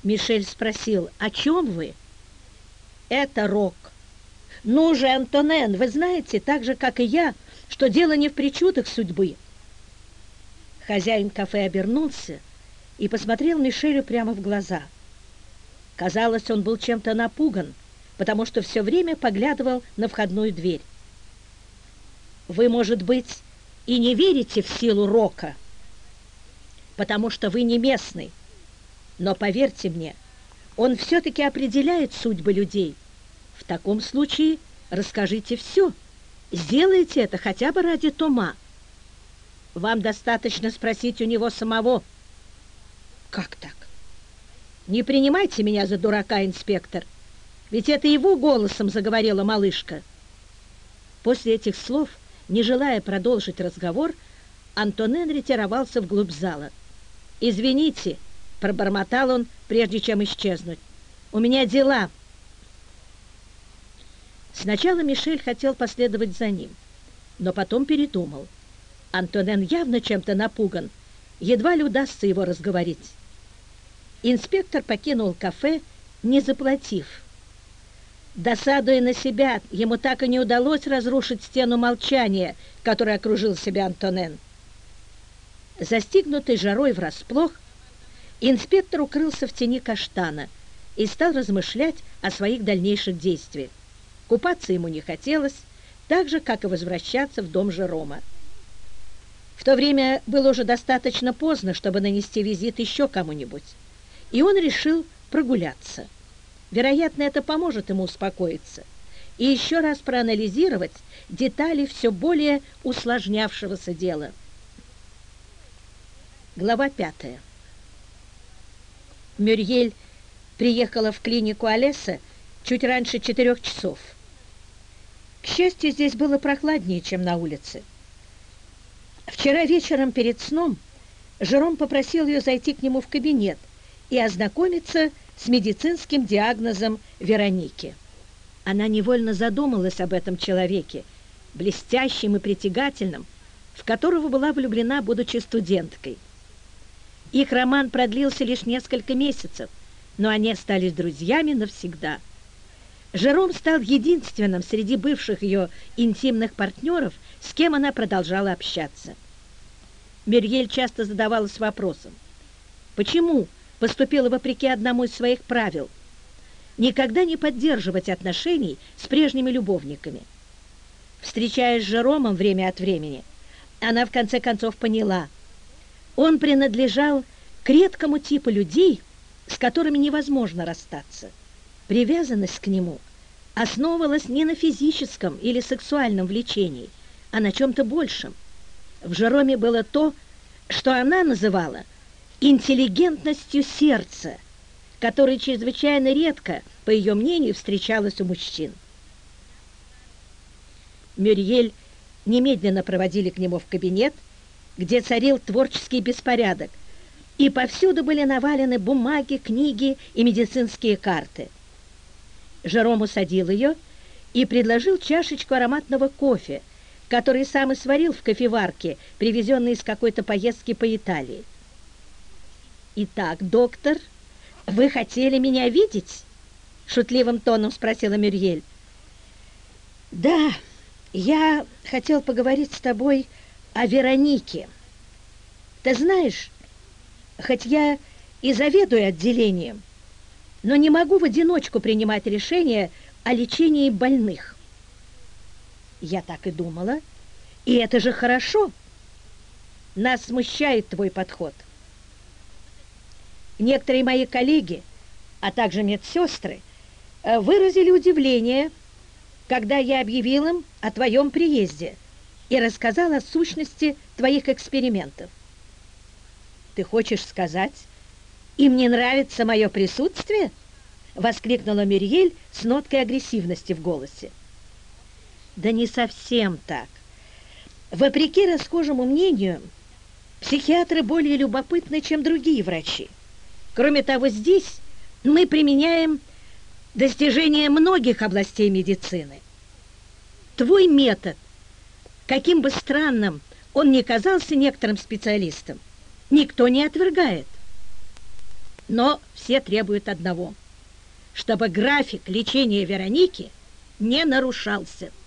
Мишель спросил: «О чем вы?» «Это рок». «Ну же, Антонен, вы знаете, так же, как и я, что дело не в причудах судьбы». Хозяин кафе обернулся и посмотрел Мишелю прямо в глаза. Казалось, он был чем-то напуган, потому что все время поглядывал на входную дверь. «Вы, может быть, и не верите в силу рока, потому что вы не местный, но поверьте мне, он все-таки определяет судьбы людей. В таком случае расскажите все, сделайте это хотя бы ради Тома. Вам достаточно спросить у него самого». «Как так?» «Не принимайте меня за дурака, инспектор, ведь это его голосом заговорила малышка». После этих слов, не желая продолжить разговор, Антонен ретировался вглубь зала. «Извините», — пробормотал он, прежде чем исчезнуть, — «у меня дела». Сначала Мишель хотел последовать за ним, но потом передумал. Антонен явно чем-то напуган, едва ли удастся его разговорить. Инспектор покинул кафе, не заплатив. Досадуя на себя, ему так и не удалось разрушить стену молчания, которой окружил себя Антонен. Застигнутый жарой врасплох, инспектор укрылся в тени каштана и стал размышлять о своих дальнейших действиях. Купаться ему не хотелось, так же, как и возвращаться в дом Жерома. В то время было уже достаточно поздно, чтобы нанести визит еще кому-нибудь, и он решил прогуляться. Вероятно, это поможет ему успокоиться и еще раз проанализировать детали все более усложнявшегося дела. Глава 5. Мюрьель приехала в клинику Алеса чуть раньше 4 часов. К счастью, здесь было прохладнее, чем на улице. Вчера вечером перед сном Жером попросил ее зайти к нему в кабинет и ознакомиться с медицинским диагнозом Вероники. Она невольно задумалась об этом человеке, блестящем и притягательном, в которого была влюблена, будучи студенткой. Их роман продлился лишь несколько месяцев, но они остались друзьями навсегда. Жером стал единственным среди бывших ее интимных партнеров, с кем она продолжала общаться. Мюрьель часто задавалась вопросом: почему поступила вопреки одному из своих правил – никогда не поддерживать отношений с прежними любовниками. Встречаясь с Жеромом время от времени, она в конце концов поняла – он принадлежал к редкому типу людей, с которыми невозможно расстаться. Привязанность к нему основывалась не на физическом или сексуальном влечении, а на чем-то большем. В Жероме было то, что она называла интеллигентностью сердца, которая чрезвычайно редко, по ее мнению, встречалась у мужчин. Мюрьель немедленно проводили к нему в кабинет, где царил творческий беспорядок, и повсюду были навалены бумаги, книги и медицинские карты. Жером усадил ее и предложил чашечку ароматного кофе, который сам и сварил в кофеварке, привезенной из какой-то поездки по Италии. «Итак, доктор, вы хотели меня видеть?» — шутливым тоном спросила Мюрьель. «Да, я хотел поговорить с тобой о Веронике. Ты знаешь, хоть я и заведую отделением, но не могу в одиночку принимать решения о лечении больных». «Я так и думала, и это же хорошо. Нас смущает твой подход. Некоторые мои коллеги, а также медсестры, выразили удивление, когда я объявил им о твоем приезде и рассказал о сущности твоих экспериментов. Ты хочешь сказать, им не нравится мое присутствие?» — воскликнула Мюрьель с ноткой агрессивности в голосе. «Да не совсем так. Вопреки расхожему мнению, психиатры более любопытны, чем другие врачи. Кроме того, здесь мы применяем достижения многих областей медицины. Твой метод, каким бы странным он ни казался некоторым специалистам, никто не отвергает. Но все требуют одного, чтобы график лечения Вероники не нарушался.